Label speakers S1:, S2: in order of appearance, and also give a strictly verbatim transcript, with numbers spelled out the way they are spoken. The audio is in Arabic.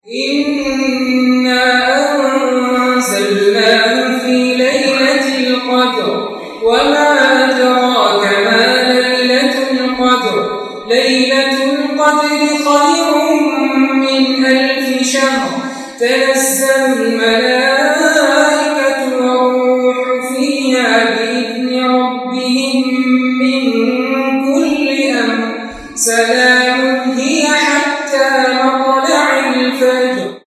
S1: إنا أنزلناه في ليلة القدر وما أدراك ما ليلة القدر ليلة القدر خير من ألف شهر تنزل الملائكة والروح فيها بإذن ربهم من كل أمر سلام